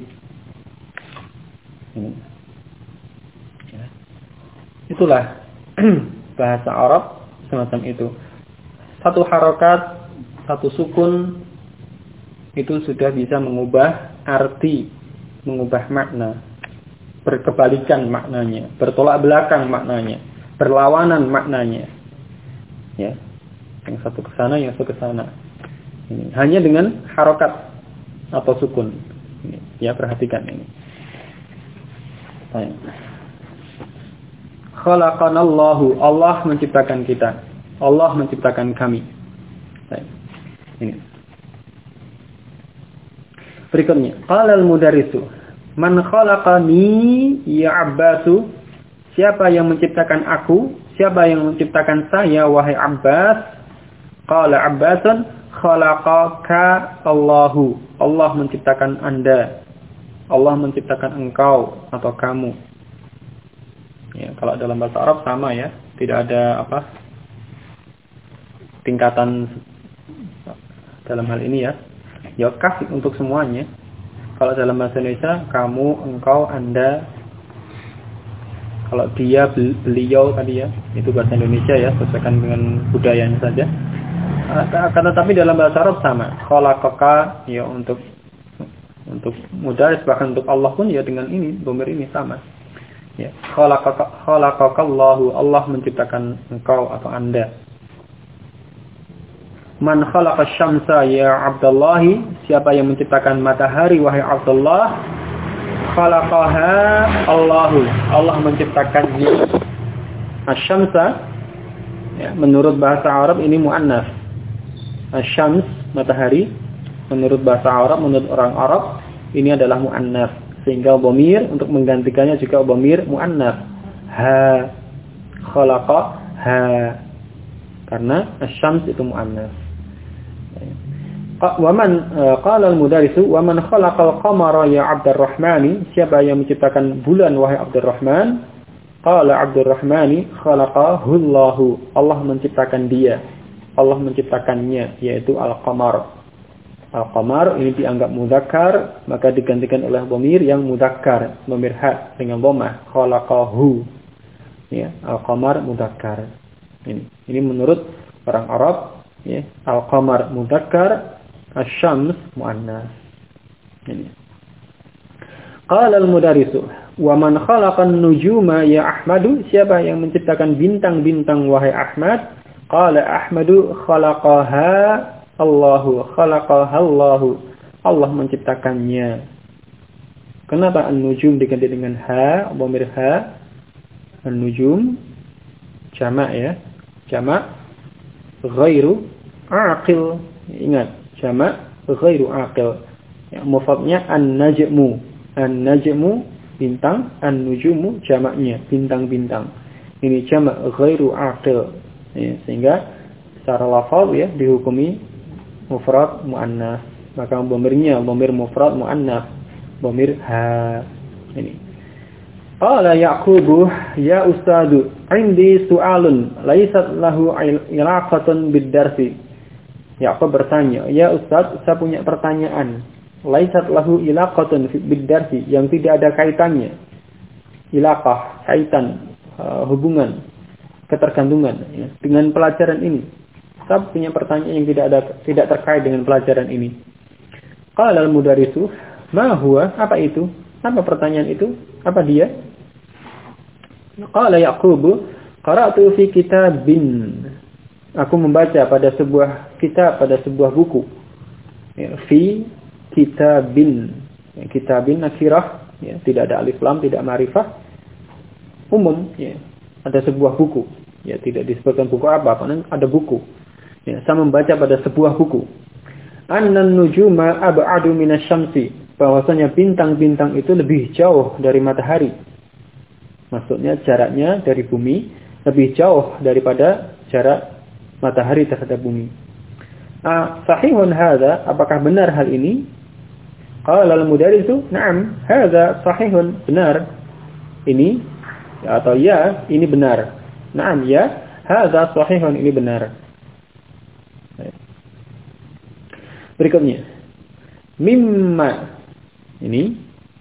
[SPEAKER 1] Itulah bahasa Arab semacam itu. Satu harokat, satu sukun itu sudah bisa mengubah arti, mengubah makna, berkebalikan maknanya, bertolak belakang maknanya, berlawanan maknanya. Ya, yang satu ke sana, yang satu ke sana. Ini hanya dengan harokat atau sukun. Ini, ya, perhatikan ini. Baik. Khalaqanallahu, Allah menciptakan kita. Allah menciptakan kami. Baik. Ini. Berikutnya, qala al-mudarrisu, man khalaqani ya Abbasu? Siapa yang menciptakan aku? Siapa yang menciptakan saya wahai Abbas? Qala Abbasun, khalaqaka Allahu. Allah menciptakan Anda. Allah menciptakan engkau atau kamu. Ya, kalau dalam bahasa Arab sama ya, tidak ada tingkatan dalam hal ini ya. Ya kasih untuk semuanya. Kalau dalam bahasa Indonesia, kamu, engkau, Anda. Kalau dia, beliau tadi ya, itu bahasa Indonesia ya, sesuaikan dengan budayanya saja. Akan tetapi dalam bahasa Arab sama. Khalaqaka ya untuk mudaris, bahkan untuk Allah pun ya dengan ini, dhamir ini sama. Ya, khalaqakallahu, Allah menciptakan engkau atau Anda. Man khalaqash syamsa ya Abdullah, siapa yang menciptakan matahari wahai Abdullah? Khalaqaha Allahu, Allah menciptakannya. Asy-syamsa ya, menurut bahasa Arab ini muannats. Asy-syams, matahari, menurut bahasa Arab, menurut orang Arab ini adalah muannats. Sehingga dhamir untuk menggantikannya juga dhamir muannats. Ha, khalaqa ha. Karena asy-syams itu muannats. Wa man qala al-mudarrisu wa man khalaqal qamara ya Abdurrahman? Siapa yang menciptakan bulan wahai Abdurrahman? Qala Abdurrahmani khalaqahu Allahu. Allah menciptakan dia. Allah menciptakannya, yaitu al-qamar. Al-qamar ini dianggap mudzakkar, maka digantikan oleh dhamir yang mudzakkar, dhamir ha dengan dhammah, khalaqahu. Ya, al-qamar mudzakkar. Ini menurut orang Arab, ya, al-qamar mudzakkar, asy-syams muannats. Ini. Qala al-mudarrisu, wa man khalaqan nujuma ya Ahmadu? Siapa yang menciptakan bintang-bintang wahai Ahmad? Qala Ahmadu khalaqaha Allahu, khalaqaha Allahu. Allah menciptakannya. Kenapa an-nujum diganti dengan ha, dhamir ha? An-nujum jamak ya. Jamak ghairu aqil. Ingat, jamak ghairu aqil. Ya, mufradnya an-najmu. An-najmu bintang, an-nujumu jamaknya bintang-bintang. Ini jamak ghairu aqil. Ya, sehingga secara lafaz ya dihukumi mufrad muannas. Maka dhamirnya dhamir mufrad muannas, dhamir ha. Ini. Qala Yaqubu ya ustadu, indi su'alun laysat lahu ilaqatun bid-darsi. Yaqub bertanya, ya ustaz, saya punya pertanyaan. Laysat lahu ilaqatun bid-darsi, yang tidak ada kaitannya. Ilaqah, kaitan, hubungan, ketergantungan ya, dengan pelajaran ini. Saya punya pertanyaan yang tidak terkait dengan pelajaran ini. Qala al-mudarrisu, ma huwa? Apa itu? Apa pertanyaan itu? Apa dia? Qala Yaqub, qara'tu fi kitabin. Aku membaca pada sebuah kitab, pada sebuah buku. Ya, fi kitabin. Ya, kitabin nakirah, ya, tidak ada alif lam, tidak ma'rifah. Umum, ya. Ada sebuah buku. Ya, tidak disebutkan buku apa, karena ada buku. Ya, saya membaca pada sebuah buku. Annan nujuma ab'adu minasyamsi. bahwasanya bintang-bintang itu lebih jauh dari matahari. Maksudnya jaraknya dari bumi lebih jauh daripada jarak matahari terhadap bumi. Sahihun hadza, apakah benar hal ini? Qala al-mudarrisu, "Na'am, hadza sahihun." Benar. Ini atau ya, ini benar. Na'am, ya, hadza sahihun, ini benar. Berikutnya. Mimma. Ini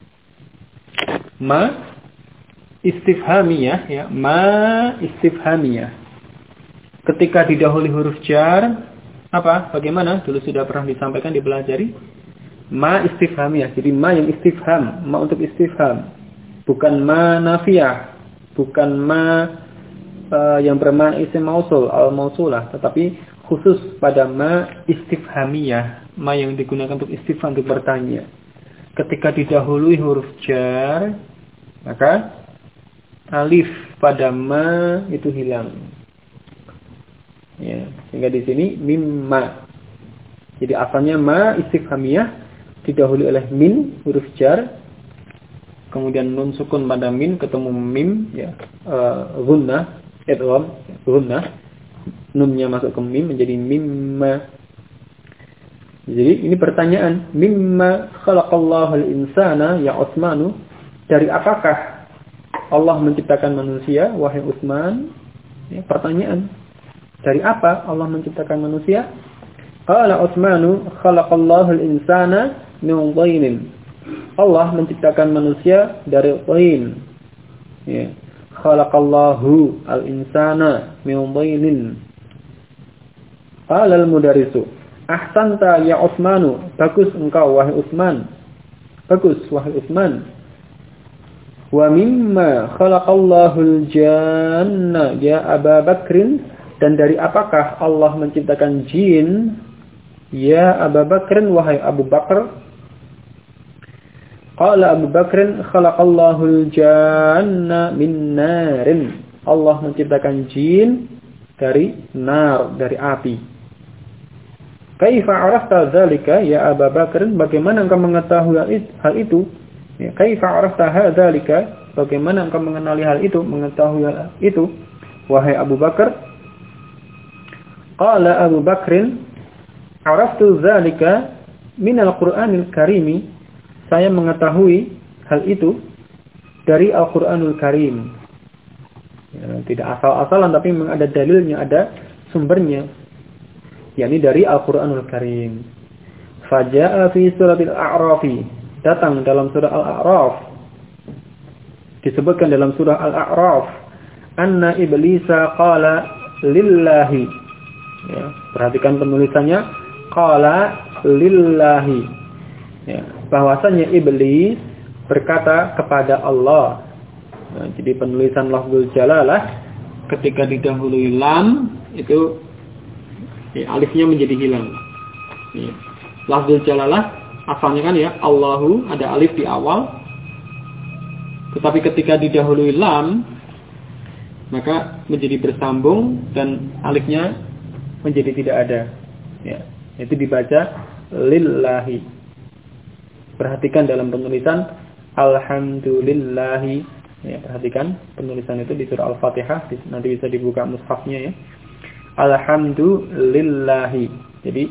[SPEAKER 1] ma istifhamiyah, ya, ma istifhamiyah. Ketika didahului huruf jar, apa? Bagaimana? Dulu sudah pernah disampaikan, dipelajari. Ma istifhamiyah. Jadi ma yang istifham, ma untuk istifham. Bukan ma nafiyah, bukan ma yang bermakna isim mausul, al-mausulah, tetapi khusus pada ma istifhamiyah, ma yang digunakan untuk istifham, untuk bertanya. Ketika didahului huruf jar, maka alif pada ma itu hilang. Ya, sehingga di sini mimma. Jadi asalnya ma istifhamiyah didahului oleh min huruf jar, kemudian nun sukun pada min ketemu mim, ya, gunnah, idgham, gunnah, nunnya masuk ke mim menjadi mimma. Jadi ini pertanyaan, mimma khalaqallahu al-insana ya Utsmanu, dari apakah Allah menciptakan manusia wahai Utsman? Ya, pertanyaan. Dari apa Allah menciptakan manusia? Qala Utsmanu khalaqallahu al-insana min dhinin. Allah menciptakan manusia dari dhin. Ya. Khalaqallahu al-insana min dhinin. Qala al-mudarrisu, ahsanta ya Utsmanu, bagus engkau wahai Utsman. Bagus wahai Utsman. Wa mimma khalaqallahu al-janna ya Aba Bakrin, dan dari apakah Allah menciptakan jin ya Aba Bakrin wahai Abu Bakar? Qala Abu Bakrin khalaqallahu al-janna min narin. Allah menciptakan jin dari nar, dari api. Kaifa arafta dzalika ya Abu Bakar? Bagaimana engkau mengetahui hal itu? Ya, kaifa arafta dzalika? Bagaimana engkau mengenali hal itu, mengetahui hal itu wahai Abu Bakar? Qala Abu Bakrin, araftu dzalika min al-Qur'anil Karim. Saya mengetahui hal itu dari Al-Qur'anul Karim. Ya, tidak asal-asalan, tapi memang ada dalilnya, ada sumbernya. Yakni dari Al-Qur'anul Karim. Faja'a fi suratil A'raf, datang dalam surah Al-A'raf, disebutkan dalam surah Al-A'raf, anna iblisa qala lillahi. Ya, perhatikan penulisannya, qala lillahi. Ya, bahwasanya iblis berkata kepada Allah. Nah, jadi penulisan lafzul jalalah ketika didahului lam itu, ya, alifnya menjadi hilang. Ya. Lafzul jalalah asalnya kan ya Allahu, ada alif di awal. Tetapi ketika didahului lam, maka menjadi bersambung dan alifnya menjadi tidak ada. Ya, itu dibaca lillahi. Perhatikan dalam penulisan alhamdulillahi. Ya, perhatikan penulisan itu di surah Al-Fatihah, nanti bisa dibuka mushafnya ya. Alhamdulillahi. Jadi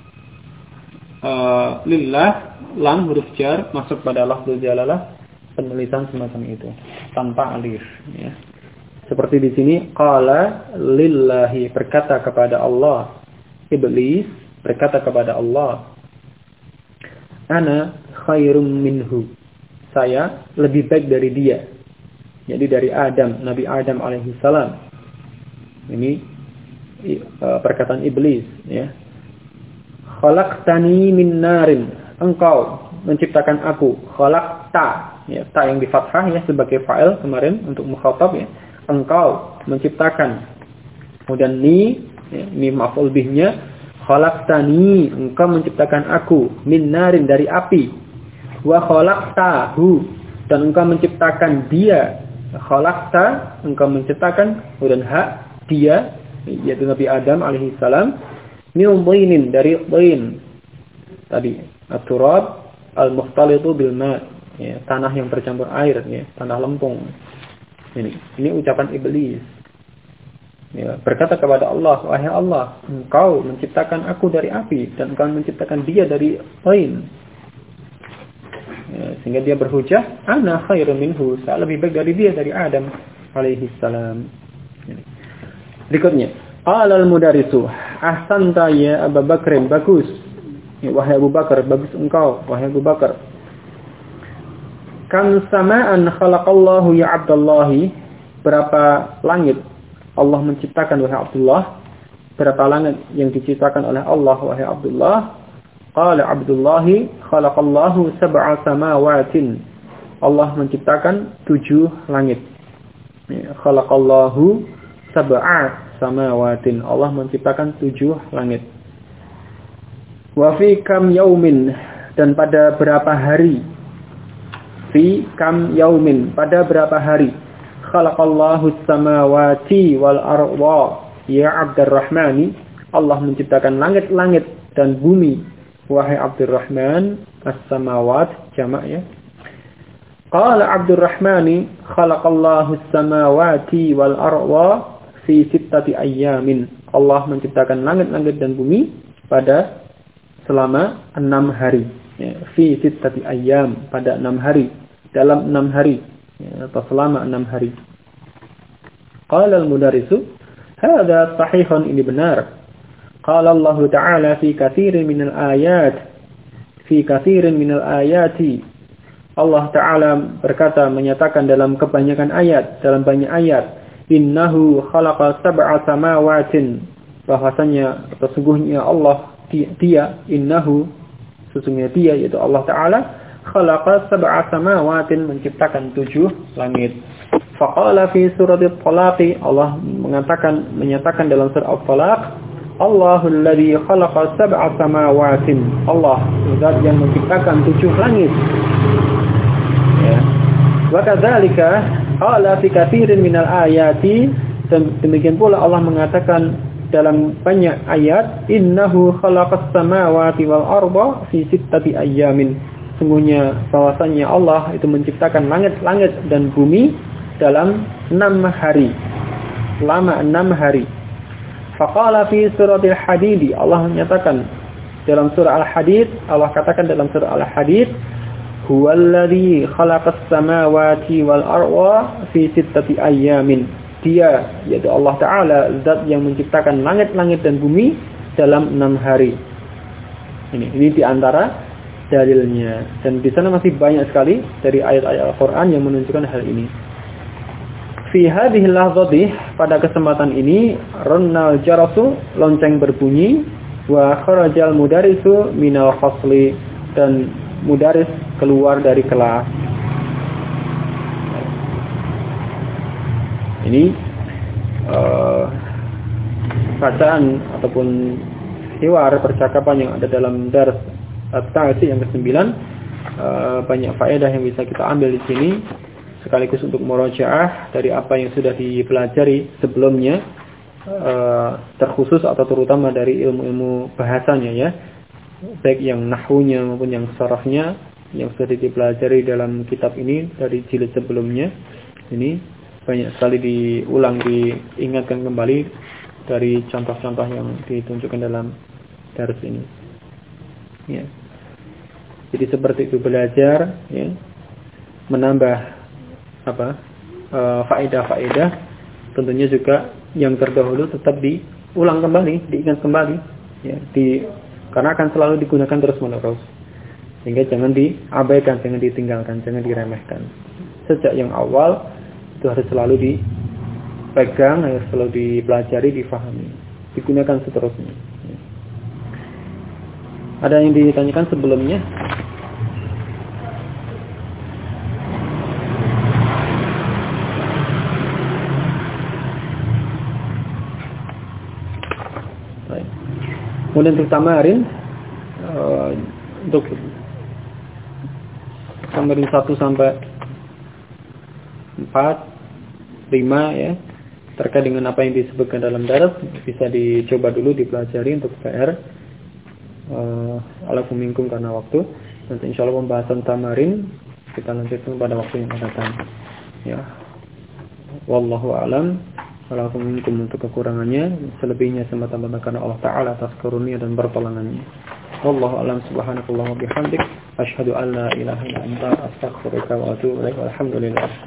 [SPEAKER 1] lillah, lam huruf jar masuk pada lafzul jalalah, penulisan semacam itu tanpa alif ya. Seperti di sini qala lillahi, berkata kepada Allah. Iblis berkata kepada Allah, ana khairum minhu, saya lebih baik dari dia. Jadi dari Adam, Nabi Adam alaihi salam. Ini perkataan iblis ya. Khalaqtani min narin, engkau menciptakan aku. Khalaqta, ya, ta yang di fathah ya sebagai fa'il kemarin untuk mukhatab ya. Engkau menciptakan. Kemudian ni, ya, ni maf'ul bihnya. Khalaqtani, engkau menciptakan aku min narin, dari api. Wa khalaqtahu, dan engkau menciptakan dia. Khalaqta, engkau menciptakan, kemudian ha, dia, yaitu Nabi Adam alaihi salam, min dhinin, dari dhin tadi, at-turab, al-mukhtalitu bil ma', ya, tanah yang bercampur air, ya, tanah lempung. Ini ucapan iblis. Ya, berkata kepada Allah, wahai Allah, engkau menciptakan aku dari api dan engkau menciptakan dia dari tain. Ya, sehingga dia berhujah, ana khairum minhu, saya lebih baik dari dia, dari Adam alaihi salam. Berikutnya, qala al-mudarisu, ahsanta ya Abu Bakr, bagus. Ya, wahai Abu Bakar, bagus engkau, wahai Abu Bakar. Kam sama'an khalaqallahu ya Abdullahi, berapa langit Allah menciptakan wahai Abdullah, berapa langit yang diciptakan oleh Allah wahai Abdullah? Qala Abdullahi khalaqallahu sab'a samawatin, Allah menciptakan 7 langit. Ya, khalaqallahu sab'a samawatin, Allah menciptakan 7 langit. Wa fi kam yaumin, dan pada berapa hari? Fi kam yaumin, pada berapa hari? Khalaqallahu as-samawati wal arda ya Abdurrahmani, Allah menciptakan langit-langit dan bumi wahai Abdurrahman. As-samawat jamak, ya. Qala Abdurrahmani khalaqallahu as-samawati wal arda fi 6 ayyamin, Allah menciptakan langit-langit dan bumi pada selama 6 hari, ya. Fi 6 ayyam, pada 6 hari, dalam 6 hari, ya, atau selama 6 hari. Qala al-mudarrisu, hadha sahihun, ini benar. Qala Allah Ta'ala fi katsirin minal ayat, fi katsirin minal ayati, Allah Ta'ala berkata, menyatakan dalam kebanyakan ayat, dalam banyak ayat, innahu khalaqa sab'a samawatin, bahwasanya sesungguhnya Allah, dia, innahu, sesungguhnya dia, yaitu Allah Ta'ala, khalaqa sab'a samawatin, menciptakan 7 langit. Faqala fi surat At-Talaq, Allah menyatakan dalam surah At-Talaq, Allahul ladzi khalaqa sab'a samawatin, Allah zat yang menciptakan 7 langit. Ya. Wa kadzalika qala fi katsirin minal ayati, demikian pula Allah mengatakan dalam banyak ayat, innahu khalaqas samawati wal arda fi 6 ayyamin, sungguhnya bahwasanya Allah itu menciptakan langit-langit dan bumi dalam 6 hari, selama 6 hari. Faqala fi suratil Hadid, Allah menyatakan dalam surah Al-Hadid, Allah katakan dalam surah Al-Hadid, huwallazi khalaqas samawati wal arda fi 6 ayyamin, dia, yaitu Allah Ta'ala, zat yang menciptakan langit-langit dan bumi dalam 6 hari. Ini di antara dalilnya, dan di sana masih banyak sekali dari ayat-ayat Al-Qur'an yang menunjukkan hal ini. Fi hadhihi lahzati, pada kesempatan ini, rannal jarasu, lonceng berbunyi, wa kharajal mudarisu minal fasli, dan mudaris keluar dari kelas. Ini bacaan ataupun hiwar, percakapan yang ada dalam dars at-ta'ati yang ke-9. Banyak faedah yang bisa kita ambil di sini, sekaligus untuk murajaah dari apa yang sudah dipelajari sebelumnya, terkhusus atau terutama dari ilmu-ilmu bahasanya, ya, baik yang nahwunya maupun yang sharafnya yang sudah dipelajari dalam kitab ini dari jilid sebelumnya. Ini banyak sekali diulang, diingatkan kembali dari contoh-contoh yang ditunjukkan dalam dars ini, ya. Jadi seperti itu, belajar, ya, menambah faedah-faedah, tentunya juga yang terdahulu tetap diulang kembali, diingat kembali, ya, karena akan selalu digunakan terus-menerus, sehingga jangan diabaikan, jangan ditinggalkan, jangan diremehkan. Sejak yang awal itu harus selalu dipegang, harus selalu dipelajari, difahami, digunakan seterusnya. Ya. Ada yang ditanyakan sebelumnya? Kemudian untuk tamarin, untuk tamarin 1 sampai 4, 5, ya, terkait dengan apa yang disebutkan dalam dars, bisa dicoba dulu, dipelajari untuk PR. Alaikum minkum karena waktu. Nanti insyaallah pembahasan tamarin kita lanjutkan pada waktu yang akan datang. Ya. Wallahu a'lam. Walaupun minkum untuk kekurangannya, selebihnya semata-mata karena Allah Ta'ala atas karunia dan pertolongannya. Wallahu a'lam. Subhanakallah wa bihamdik, asyhadu an la ilaha illa anta, astaghfiruka wa atubu ilaik. Walhamdulillah.